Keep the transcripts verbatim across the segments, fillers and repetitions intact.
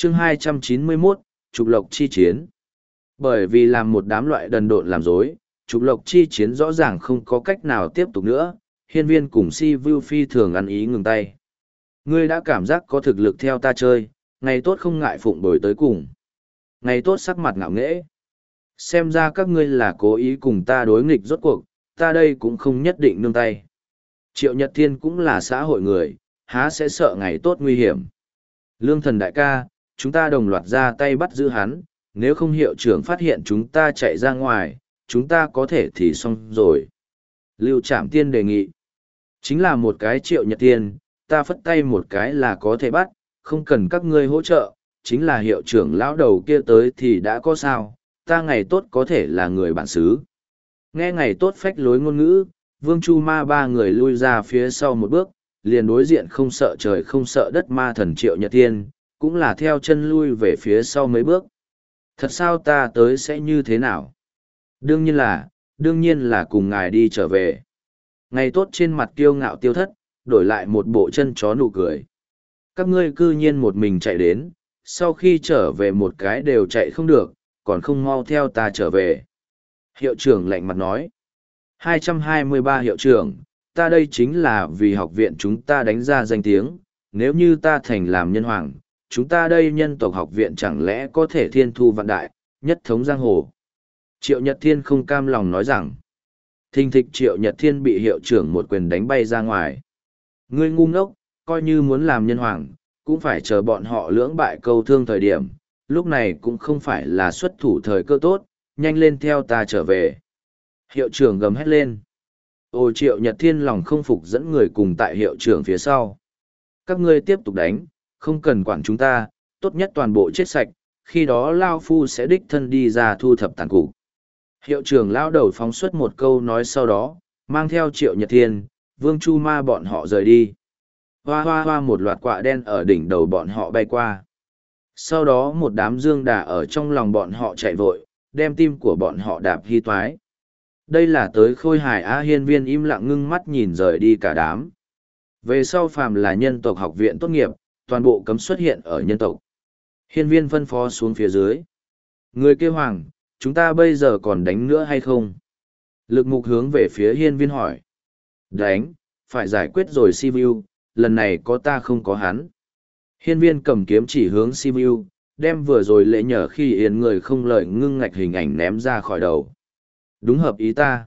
chương hai trăm chín mươi mốt, trục lộc chi chiến. Bởi vì làm một đám loại đần độn làm dối, trục lộc chi chiến rõ ràng không có cách nào tiếp tục nữa, hiên viên cùng si vu phi thường ăn ý ngừng tay. Ngươi đã cảm giác có thực lực theo ta chơi, ngày tốt không ngại phụng bồi tới cùng. Ngày tốt sắc mặt ngạo nghễ. Xem ra các ngươi là cố ý cùng ta đối nghịch rốt cuộc, ta đây cũng không nhất định nương tay. Triệu Nhật Thiên cũng là xã hội người, há sẽ sợ ngày tốt nguy hiểm. Lương thần đại ca, chúng ta đồng loạt ra tay bắt giữ hắn, nếu không hiệu trưởng phát hiện chúng ta chạy ra ngoài, chúng ta có thể thì xong rồi. Lưu Trảm Tiên đề nghị. Chính là một cái Triệu Nhật Thiên, ta phất tay một cái là có thể bắt, không cần các ngươi hỗ trợ, chính là hiệu trưởng lão đầu kia tới thì đã có sao, ta ngày tốt có thể là người bản xứ. Nghe ngày tốt phách lối ngôn ngữ, Vương Chu Ma ba người lui ra phía sau một bước, liền đối diện không sợ trời không sợ đất ma thần Triệu Nhật Thiên, cũng là theo chân lui về phía sau mấy bước. Thật sao ta tới sẽ như thế nào? Đương nhiên là, đương nhiên là cùng ngài đi trở về. Ngày tốt trên mặt kiêu ngạo tiêu thất, đổi lại một bộ chân chó nụ cười. Các ngươi cư nhiên một mình chạy đến, sau khi trở về một cái đều chạy không được, còn không mau theo ta trở về. Hiệu trưởng lạnh mặt nói. hai trăm hai mươi ba hiệu trưởng, ta đây chính là vì học viện chúng ta đánh ra danh tiếng, nếu như ta thành làm nhân hoàng, chúng ta đây nhân tộc học viện chẳng lẽ có thể thiên thu vạn đại, nhất thống giang hồ. Triệu Nhật Thiên không cam lòng nói rằng, thình thịch Triệu Nhật Thiên bị hiệu trưởng một quyền đánh bay ra ngoài. Ngươi ngu ngốc, coi như muốn làm nhân hoàng, cũng phải chờ bọn họ lưỡng bại câu thương thời điểm, lúc này cũng không phải là xuất thủ thời cơ tốt, nhanh lên theo ta trở về. Hiệu trưởng gầm hét lên. Ô Triệu Nhật Thiên lòng không phục dẫn người cùng tại hiệu trưởng phía sau. Các ngươi tiếp tục đánh, không cần quản chúng ta, tốt nhất toàn bộ chết sạch, khi đó Lao Phu sẽ đích thân đi ra thu thập tàn cục. Hiệu trưởng lao đầu phóng xuất một câu nói sau đó, mang theo Triệu Nhật Thiên, Vương Chu Ma bọn họ rời đi. Hoa hoa hoa một loạt quạ đen ở đỉnh đầu bọn họ bay qua. Sau đó một đám dương đà ở trong lòng bọn họ chạy vội, đem tim của bọn họ đạp hy toái. Đây là tới khôi hài A hiên viên im lặng ngưng mắt nhìn rời đi cả đám. Về sau phàm là nhân tộc học viện tốt nghiệp, toàn bộ cấm xuất hiện ở nhân tộc. Hiên viên phân phó xuống phía dưới. Người kêu hoàng, chúng ta bây giờ còn đánh nữa hay không? Lực mục hướng về phía hiên viên hỏi. Đánh, phải giải quyết rồi Sivu, lần này có ta không có hắn. Hiên viên cầm kiếm chỉ hướng Sivu, đem vừa rồi lễ nhờ khi yến người không lợi ngưng ngạch hình ảnh ném ra khỏi đầu. Đúng hợp ý ta.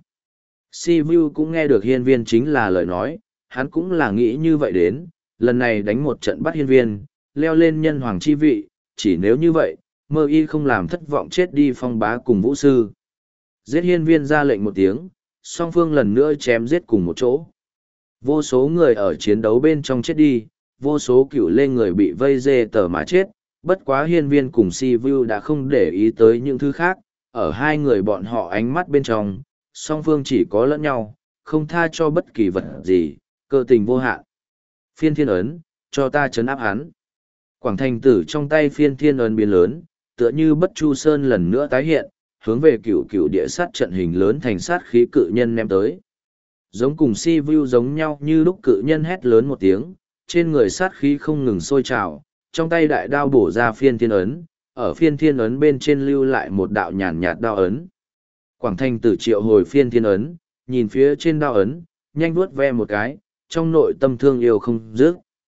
Sivu cũng nghe được hiên viên chính là lời nói, hắn cũng là nghĩ như vậy đến, lần này đánh một trận bắt hiên viên, leo lên nhân hoàng chi vị, chỉ nếu như vậy, mơ y không làm thất vọng chết đi phong bá cùng vũ sư. Giết hiên viên ra lệnh một tiếng, song phương lần nữa chém giết cùng một chỗ. Vô số người ở chiến đấu bên trong chết đi, vô số cựu lê người bị vây dê tờ mà chết, bất quá hiên viên cùng si vu đã không để ý tới những thứ khác, ở hai người bọn họ ánh mắt bên trong, song phương chỉ có lẫn nhau, không tha cho bất kỳ vật gì, cơ tình vô hạn. Phiên thiên ấn, cho ta chấn áp hắn. Quảng thành tử trong tay phiên thiên ấn biến lớn, tựa như bất chu sơn lần nữa tái hiện, hướng về cựu cựu địa sát trận hình lớn thành sát khí cự nhân ném tới. Giống cùng si vu giống nhau như lúc cự nhân hét lớn một tiếng, trên người sát khí không ngừng sôi trào, trong tay đại đao bổ ra phiên thiên ấn, ở phiên thiên ấn bên trên lưu lại một đạo nhàn nhạt đao ấn. Quảng thành tử triệu hồi phiên thiên ấn, nhìn phía trên đao ấn, nhanh vuốt ve một cái, trong nội tâm thương yêu không dứt.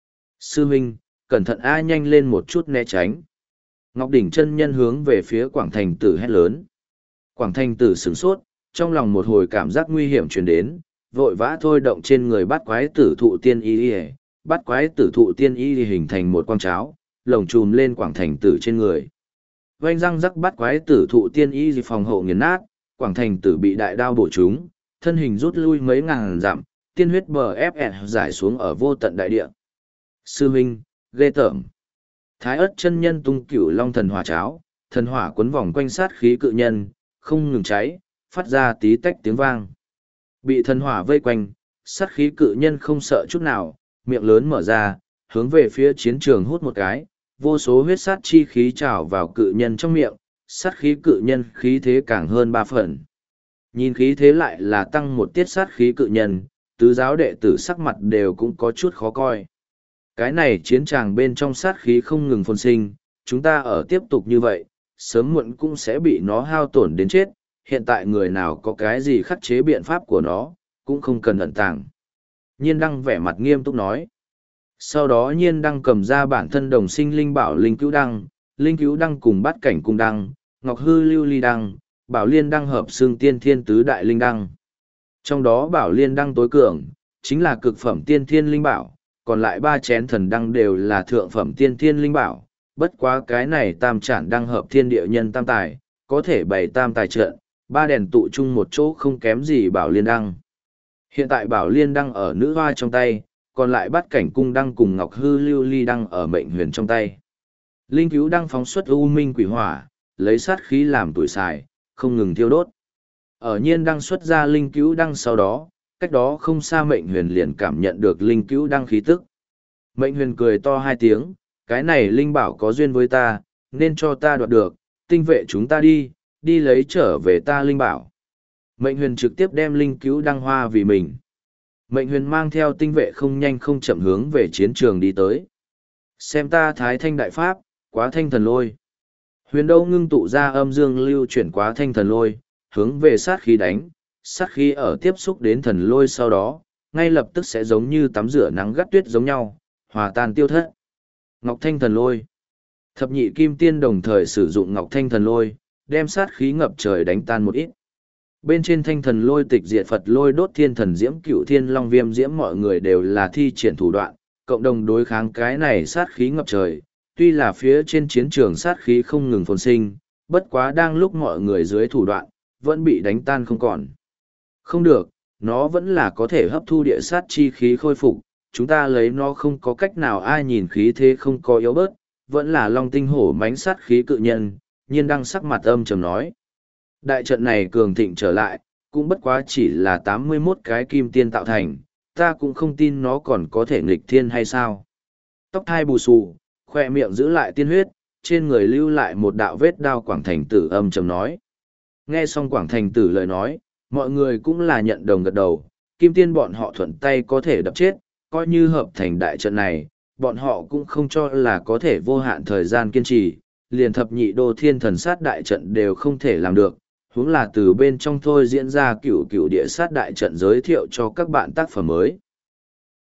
Sư huynh, cẩn thận a, nhanh lên một chút né tránh. Ngọc đỉnh chân nhân hướng về phía Quảng thành tử hét lớn. Quảng thành tử sửng sốt, trong lòng một hồi cảm giác nguy hiểm truyền đến, vội vã thôi động trên người bắt quái tử thụ tiên y y, bắt quái tử thụ tiên y hình thành một quang cháo, lồng chùm lên Quảng thành tử trên người. Vành răng rắc bắt quái tử thụ tiên y phòng hộ nghiền nát, Quảng thành tử bị đại đao bổ trúng, thân hình rút lui mấy ngàn dặm, tiên huyết bờ ép ẹt giải xuống ở vô tận đại địa. Sư huynh, ghê tởm. Thái ất chân nhân tung cửu long thần hỏa cháo, thần hỏa cuốn vòng quanh sát khí cự nhân, không ngừng cháy, phát ra tí tách tiếng vang. Bị thần hỏa vây quanh, sát khí cự nhân không sợ chút nào, miệng lớn mở ra, hướng về phía chiến trường hút một cái, vô số huyết sát chi khí trào vào cự nhân trong miệng, sát khí cự nhân khí thế càng hơn ba phần. Nhìn khí thế lại là tăng một tiết sát khí cự nhân, tứ giáo đệ tử sắc mặt đều cũng có chút khó coi. Cái này chiến tràng bên trong sát khí không ngừng phồn sinh, chúng ta ở tiếp tục như vậy, sớm muộn cũng sẽ bị nó hao tổn đến chết, hiện tại người nào có cái gì khắc chế biện pháp của nó, cũng không cần ẩn tàng. Nhiên Đăng vẻ mặt nghiêm túc nói. Sau đó Nhiên Đăng cầm ra bản thân đồng sinh linh bảo Linh Cứu Đăng, Linh Cứu Đăng cùng Bát Cảnh Cung Đăng, Ngọc Hư Lưu Ly Đăng, Bảo Liên Đăng hợp xương tiên thiên tứ đại linh đăng. Trong đó Bảo Liên Đăng tối cường, chính là cực phẩm tiên thiên linh bảo, còn lại ba chén thần đăng đều là thượng phẩm tiên thiên linh bảo. Bất quá cái này tam trản đăng hợp thiên địa nhân tam tài, có thể bày tam tài trận, ba đèn tụ chung một chỗ không kém gì Bảo Liên Đăng. Hiện tại Bảo Liên Đăng ở nữ hoa trong tay, còn lại Bát Cảnh Cung Đăng cùng Ngọc Hư Lưu Ly Đăng ở mệnh huyền trong tay. Linh Cứu Đăng phóng xuất u minh quỷ hỏa, lấy sát khí làm tuổi xài, không ngừng thiêu đốt. Ở Nhiên Đăng xuất ra Linh Cứu Đăng sau đó, cách đó không xa mệnh huyền liền cảm nhận được Linh Cứu Đăng khí tức. Mệnh huyền cười to hai tiếng, cái này Linh bảo có duyên với ta, nên cho ta đoạt được, tinh vệ chúng ta đi, đi lấy trở về ta Linh bảo. Mệnh huyền trực tiếp đem Linh Cứu Đăng hoa vì mình. Mệnh huyền mang theo tinh vệ không nhanh không chậm hướng về chiến trường đi tới. Xem ta thái thanh đại pháp, quá thanh thần lôi. Huyền đâu ngưng tụ ra âm dương lưu chuyển quá thanh thần lôi, hướng về sát khí đánh, sát khí ở tiếp xúc đến thần lôi sau đó, ngay lập tức sẽ giống như tắm rửa nắng gắt tuyết giống nhau, hòa tan tiêu thất. Ngọc thanh thần lôi. Thập nhị kim tiên đồng thời sử dụng ngọc thanh thần lôi, đem sát khí ngập trời đánh tan một ít. Bên trên thanh thần lôi tịch diệt Phật lôi đốt thiên thần diễm cựu thiên long viêm diễm mọi người đều là thi triển thủ đoạn, cộng đồng đối kháng cái này sát khí ngập trời. Tuy là phía trên chiến trường sát khí không ngừng phồn sinh, bất quá đang lúc mọi người dưới thủ đoạn, vẫn bị đánh tan không còn. Không được, nó vẫn là có thể hấp thu địa sát chi khí khôi phục, chúng ta lấy nó không có cách nào ai nhìn khí thế không có yếu bớt, vẫn là long tinh hổ mánh sát khí cự nhân, Nhiên Đăng sắc mặt âm trầm nói. Đại trận này cường thịnh trở lại, cũng bất quá chỉ là tám mươi mốt cái kim tiên tạo thành, ta cũng không tin nó còn có thể nghịch thiên hay sao. Tóc thai bù xù, khoe miệng giữ lại tiên huyết, trên người lưu lại một đạo vết đao Quảng Thành Tử âm trầm nói. Nghe xong Quảng Thành Tử lời nói, mọi người cũng là nhận đồng gật đầu, kim tiên bọn họ thuận tay có thể đập chết, coi như hợp thành đại trận này, bọn họ cũng không cho là có thể vô hạn thời gian kiên trì, liền thập nhị đô thiên thần sát đại trận đều không thể làm được, huống là từ bên trong thôi diễn ra cửu cửu địa sát đại trận giới thiệu cho các bạn tác phẩm mới.